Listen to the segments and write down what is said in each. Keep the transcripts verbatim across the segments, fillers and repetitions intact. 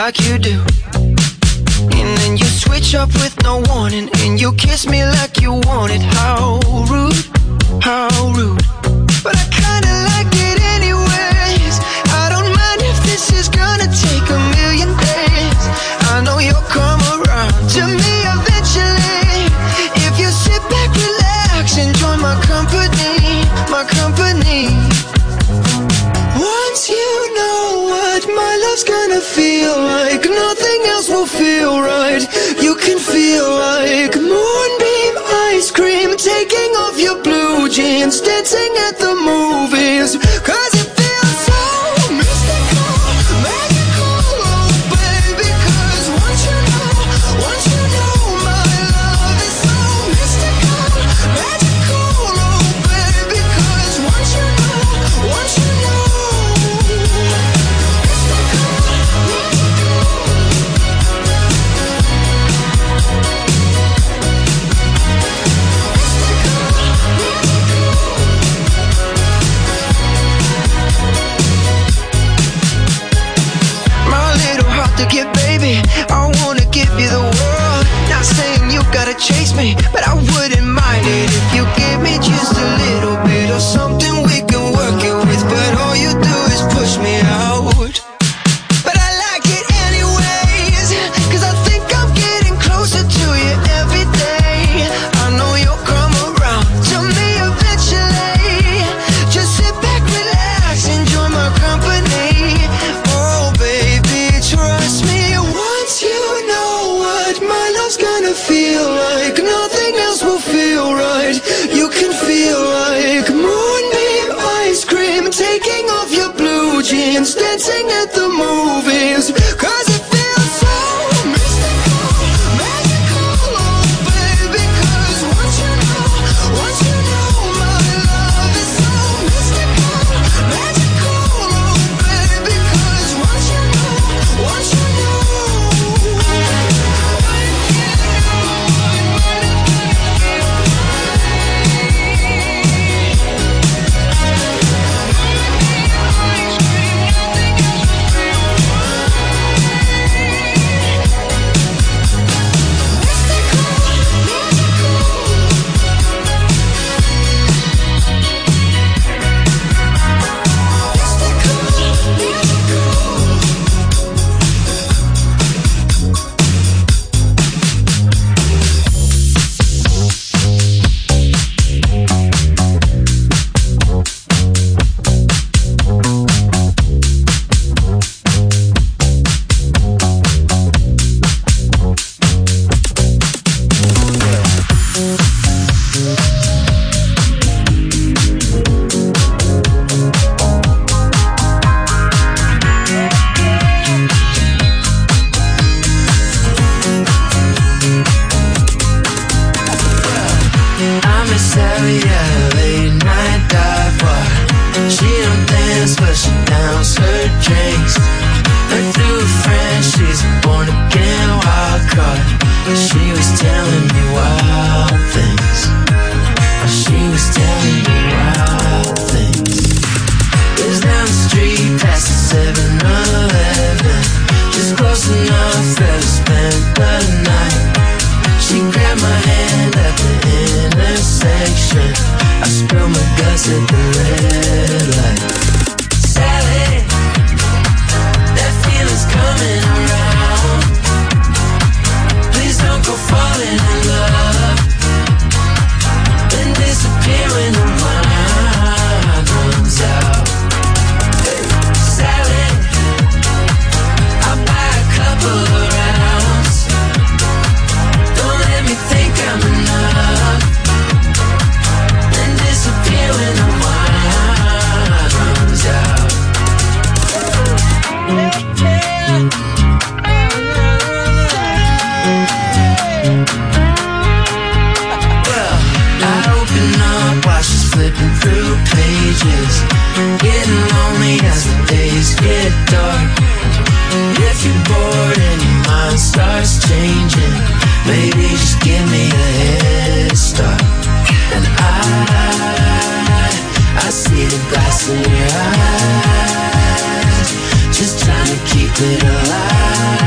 like you do. And then you switch up with no warning, and you kiss me like you want it. How rude, how rude. But I kinda like it anyways. I don't mind if this is gonna take a million days. I know you'll come around to me eventually. If you sit back, relax, enjoy my company, my company. Once you know what my love's gonna feel like, nothing else will feel right. You can feel like moonbeam ice cream, taking off your blue jeans, dancing at the movies. Cause it feels so mystical, magical, oh baby. Cause once you know, once you know my love is so mystical, magical, oh baby. Cause once you know, once you know. Get baby, I wanna give you the world. Not saying you gotta chase me, but I wouldn't mind it if you give me just a little bit of something we can work it with. But all you do is push me out. But I like it anyways, cause I think I'm getting closer to you every day. I know you'll come around to me eventually. Just sit back, relax, enjoy my company. Oh baby, trust me. Once you know what my love's gonna feel like, nothing else will feel right. You can feel like moonbeam ice cream, taking off your blue jeans, dancing at the movies. Cause it feels so mystical, magical, oh baby. Cause once you know, once you know my love is so mystical, magical, oh baby. Cause once you know, once you know. Baby, just give me a head start. And I, I see the glass in your eyes, just trying to keep it alive.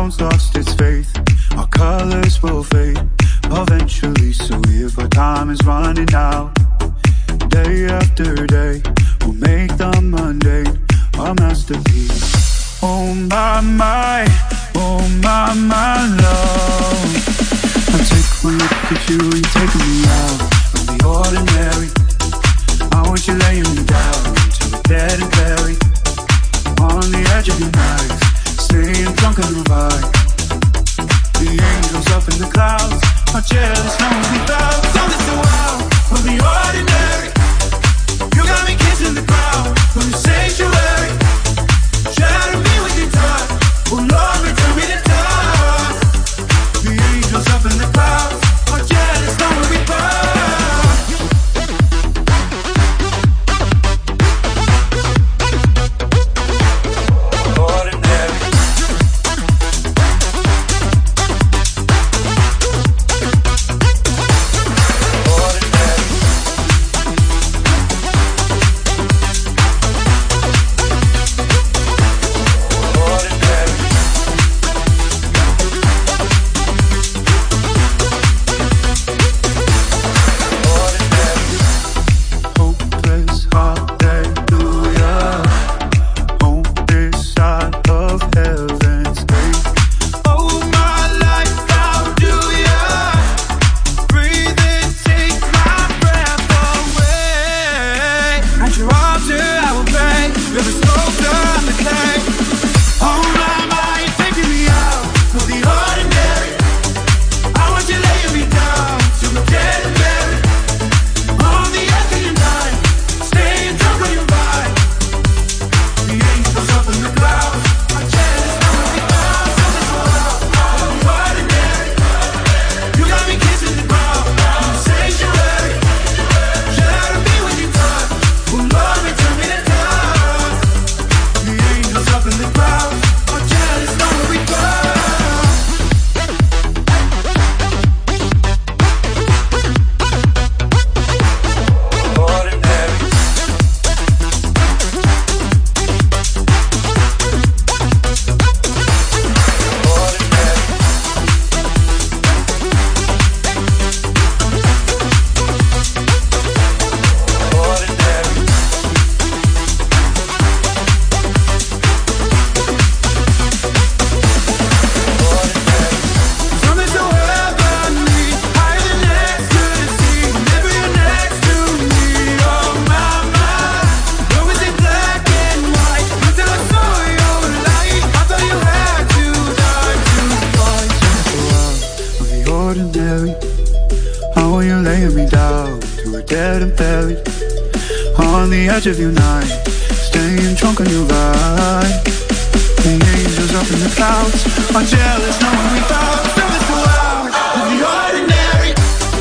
town's lost its faith. Our colors will fade eventually, so if our time is running out, day after day, we'll make the mundane our masterpiece. Oh my, my, oh my, my love. I take one look at you and you're taking me out of the ordinary. I want you laying me down till we're dead and buried on the edge of your night, staying drunk on the vibe. The angels up in the clouds are jealous, knowing we bow. Tell me so out of the ordinary. You got me kissing the ground from the sanctuary. Shadow me with your touch, oh Lord, return me to touch. The angels up in the clouds are jealous, knowing we bow. Of your night, staying drunk on your ride. The angels up in the clouds are jealous, knowing we bow. So it's so out of the ordinary.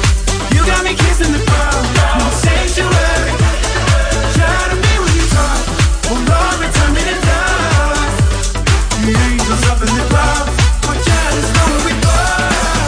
You got me kissing the ground in the sanctuary. Shadow me with your touch, oh Lord, return me to dust. The angels up in the clouds are jealous, knowing we bow.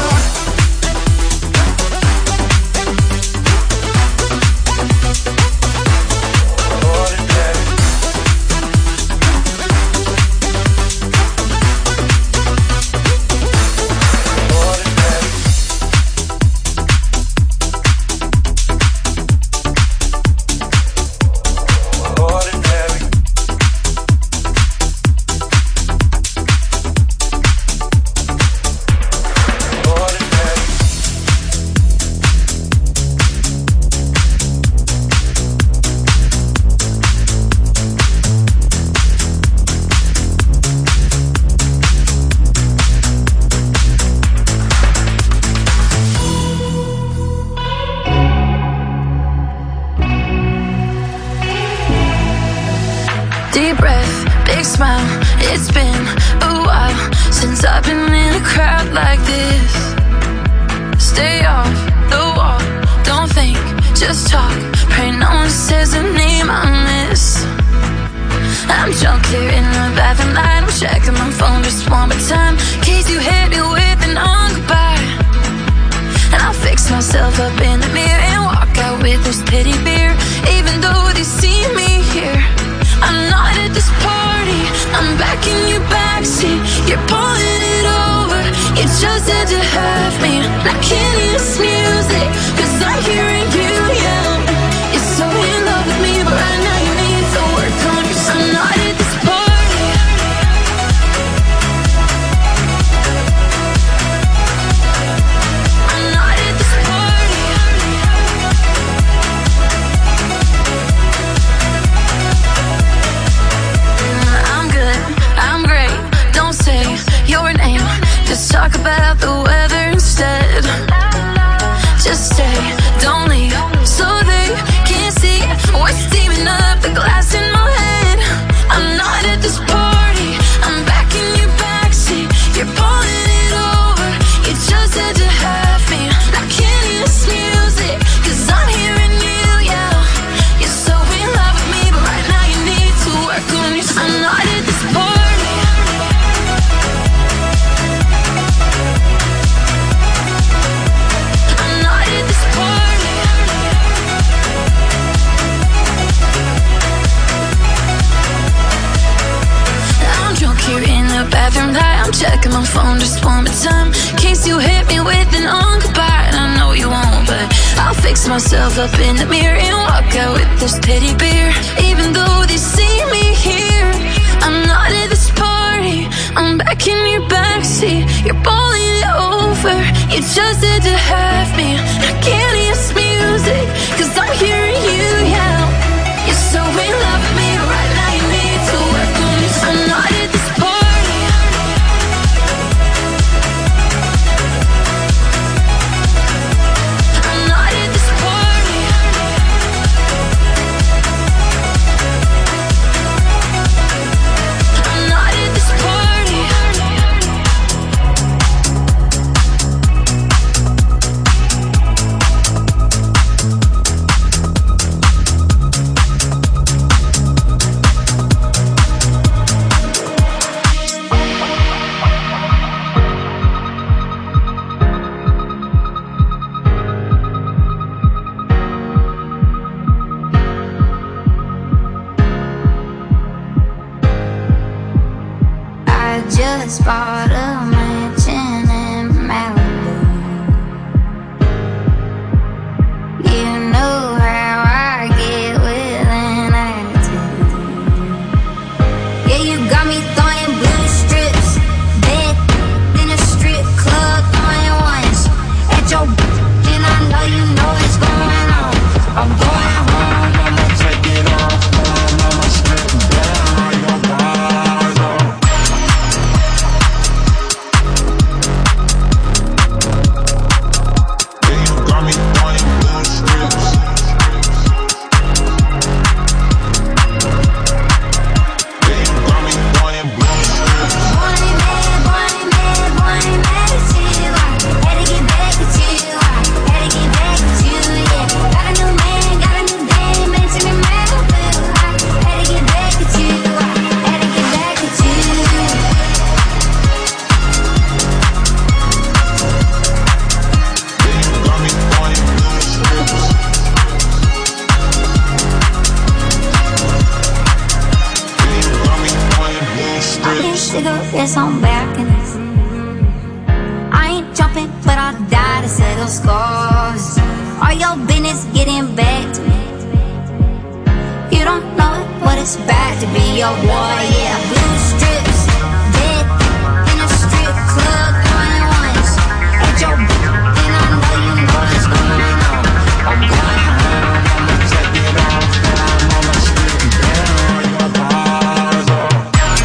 Deep breath, big smile. It's been a while since I've been in a crowd like this. Stay off the wall, don't think, just talk. Pray no one says the name I miss. I'm drunk here in the bathroom light. I'm checking my phone just one more time, in case you hit it with an on goodbye. And I'll fix myself up in the mirror and walk out with this pity beer. Even though they see me here, I'm not at this party. I'm back in your backseat. You're pulling it bathroom light, I'm checking my phone just one more time, in case you hit me with an on goodbye. And I know you won't, but I'll fix myself up in the mirror and walk out with this teddy bear. Even though they see me here, I'm not at this party, I'm back in your backseat. You're bowling it over, you just had to have me. I can't hear this music, cause I'm hearing you yell. You're so in love with me right now, you need to work on me. I'm not at this party. I'm not at this party. I'm not at this party. I just bought a mansion in Malibu. You know how I get with an attitude. Yeah, you got me throwing blue strips, bed in a strip club, throwing ones at your and I know you know what's going on. I'm going home, I'ma take it off, I'ma strip down your bars off. Cigarettes on balconies. I ain't jumping, but I'll die to settle scores. All your business getting back to me. You don't know what it's about to be your war, yeah. Blue strips, dead in a strip club, throwing ones at your and I know you know what's going on. I'm going home, I'ma take it off, and I'ma strip down your bars off.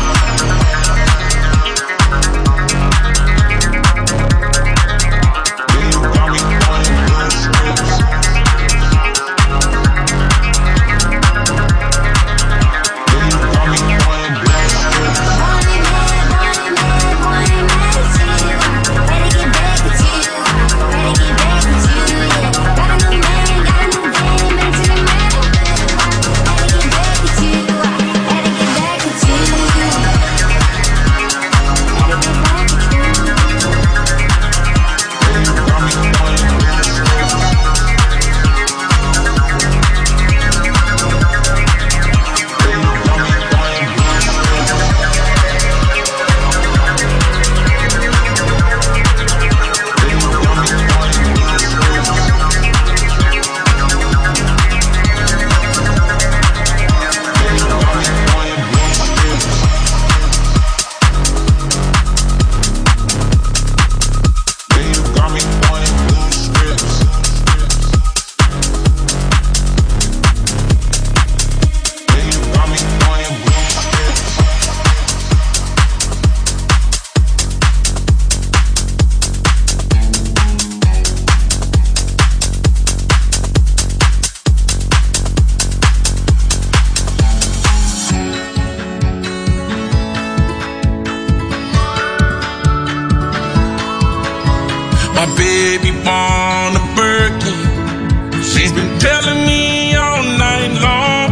baby born a Birkin. She's been telling me all night long.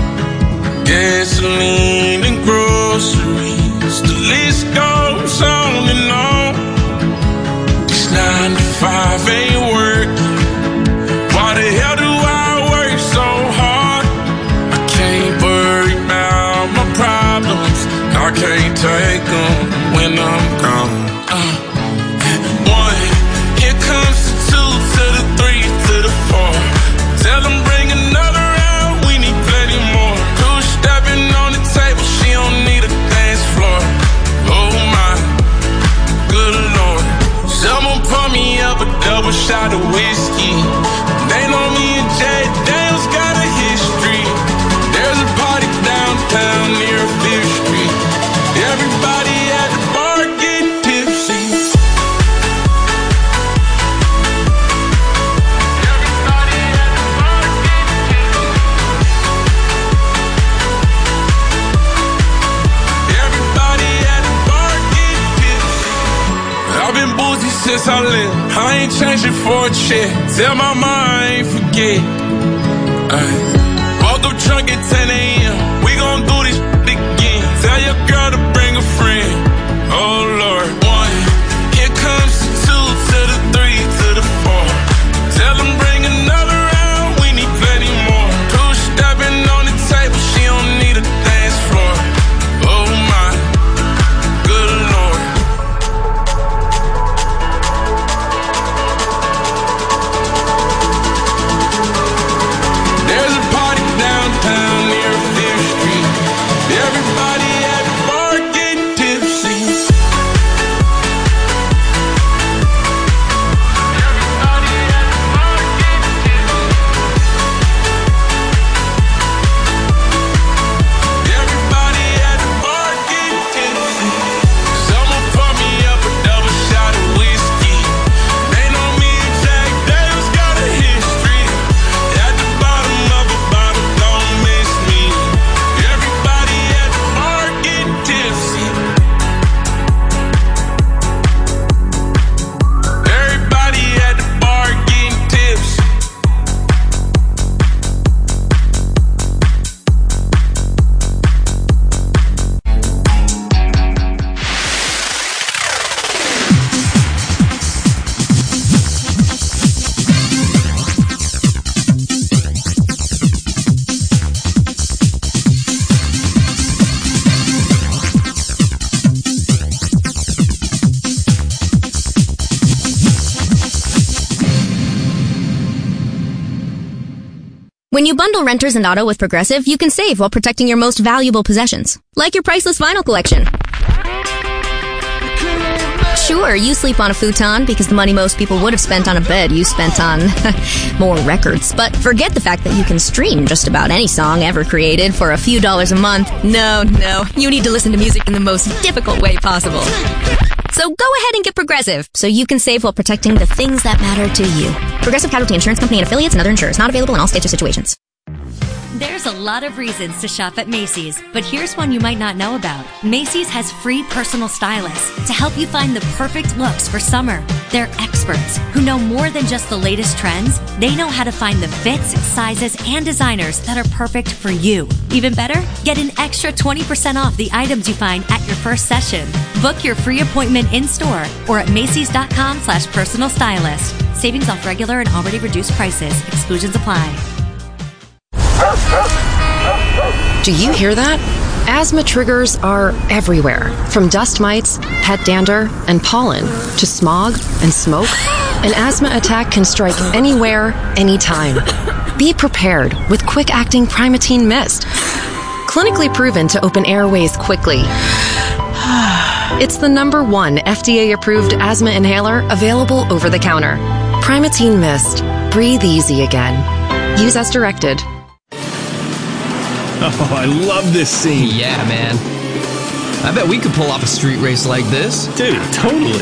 Gasoline and groceries, the list goes on and on. This nine to five ain't working. Why the hell do I work so hard? I can't worry about my problems, I can't take them when just how I live. I ain't changing for a check. Tell my mom I ain't forget. Ay. Woke up drunk at ten a.m. We gon' do this again. Tell your girl to bring a friend. Oh Lord. One. Here comes the two to the three to the four. Tell them bring another round. We need plenty more. Two stepping on the table. She don't need a dance floor. Oh my. Good Lord. There's a party downtown near Fifth Street. Everybody at the bar getting tipsy. Everybody at the bar getting tipsy. Everybody at the bar getting tipsy. Someone pour me up a double shot of whiskey. They know me and Jack Daniels got a history. At the bottom of a bottle, don't miss me. Everybody at the bar getting tipsy. Everybody at the bar getting tipsy. When you bundle renters and auto with Progressive, you can save while protecting your most valuable possessions, like your priceless vinyl collection. Sure, you sleep on a futon because the money most people would have spent on a bed you spent on more records. But forget the fact that you can stream just about any song ever created for a few dollars a month. No, no, you need to listen to music in the most difficult way possible. So go ahead and get Progressive so you can save while protecting the things that matter to you. Progressive Casualty Insurance Company and affiliates and other insurers. Not available in all states or situations. There's a lot of reasons to shop at Macy's, but here's one you might not know about. Macy's has free personal stylists to help you find the perfect looks for summer. They're experts who know more than just the latest trends. They know how to find the fits, sizes, and designers that are perfect for you. Even better, get an extra twenty percent off the items you find at your first session. Book your free appointment in-store or at Macy's.com slash personal stylist. Savings off regular and already reduced prices. Exclusions apply. Do you hear that? Asthma triggers are everywhere, from dust mites, pet dander, and pollen, to smog and smoke. An asthma attack can strike anywhere, anytime. Be prepared with quick-acting Primatene Mist. Clinically proven to open airways quickly. It's the number one F D A-approved asthma inhaler available over the counter. Primatene Mist. Breathe easy again. Use as directed. Oh, I love this scene. Yeah, man. I bet we could pull off a street race like this. Dude, totally.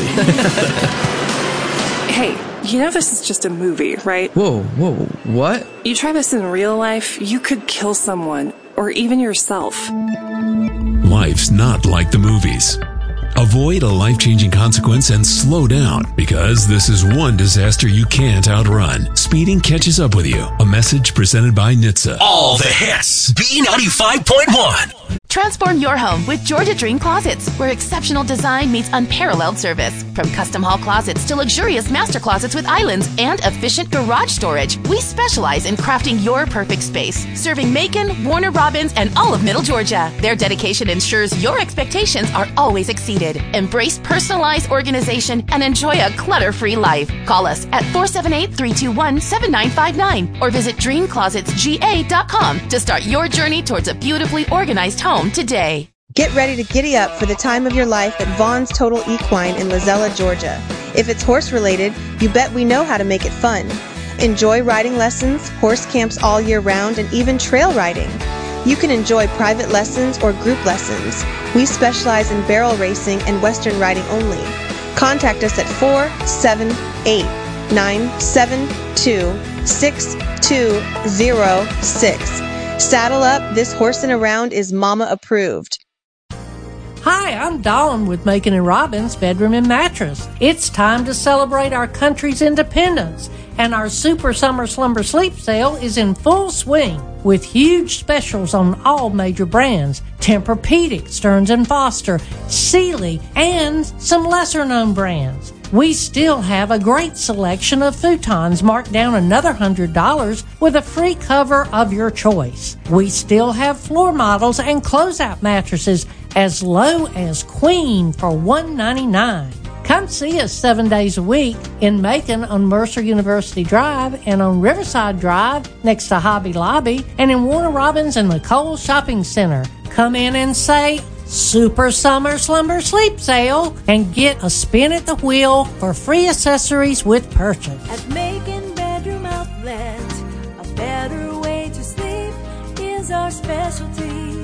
Hey, you know this is just a movie, right? Whoa, whoa, what? You try this in real life, you could kill someone, or even yourself. Life's not like the movies. Avoid a life-changing consequence and slow down, because this is one disaster you can't outrun. Speeding catches up with you. A message presented by N H T S A. All the hits. B ninety-five point one. Transform your home with Georgia Dream Closets, where exceptional design meets unparalleled service. From custom hall closets to luxurious master closets with islands and efficient garage storage, we specialize in crafting your perfect space, serving Macon, Warner Robins, and all of Middle Georgia. Their dedication ensures your expectations are always exceeded. Embrace personalized organization and enjoy a clutter-free life. Call us at four seven eight, three two one, seven nine five nine or visit dream closets g a dot com to start your journey towards a beautifully organized home today. Get ready to giddy up for the time of your life at Vaughn's Total Equine in Lozella, Georgia. If it's horse-related, you bet we know how to make it fun. Enjoy riding lessons, horse camps all year round, and even trail riding. You can enjoy private lessons or group lessons. We specialize in barrel racing and Western riding only. Contact us at four seven eight, nine seven two, six two zero six. Saddle up, this horsing around is mama approved. Hi, I'm Dawn with Macon and Robbins Bedroom and Mattress. It's time to celebrate our country's independence, and our Super Summer Slumber Sleep sale is in full swing with huge specials on all major brands: Tempur-Pedic, Stearns and Foster, Sealy, and some lesser-known brands. We still have a great selection of futons marked down another one hundred dollars with a free cover of your choice. We still have floor models and closeout mattresses as low as queen for one hundred ninety-nine dollars. Come see us seven days a week in Macon on Mercer University Drive and on Riverside Drive next to Hobby Lobby and in Warner Robins and the Cole Shopping Center. Come in and say Super Summer Slumber Sleep Sale and get a spin at the wheel for free accessories with purchase. At Macon Bedroom Outlet, a better way to sleep is our specialty.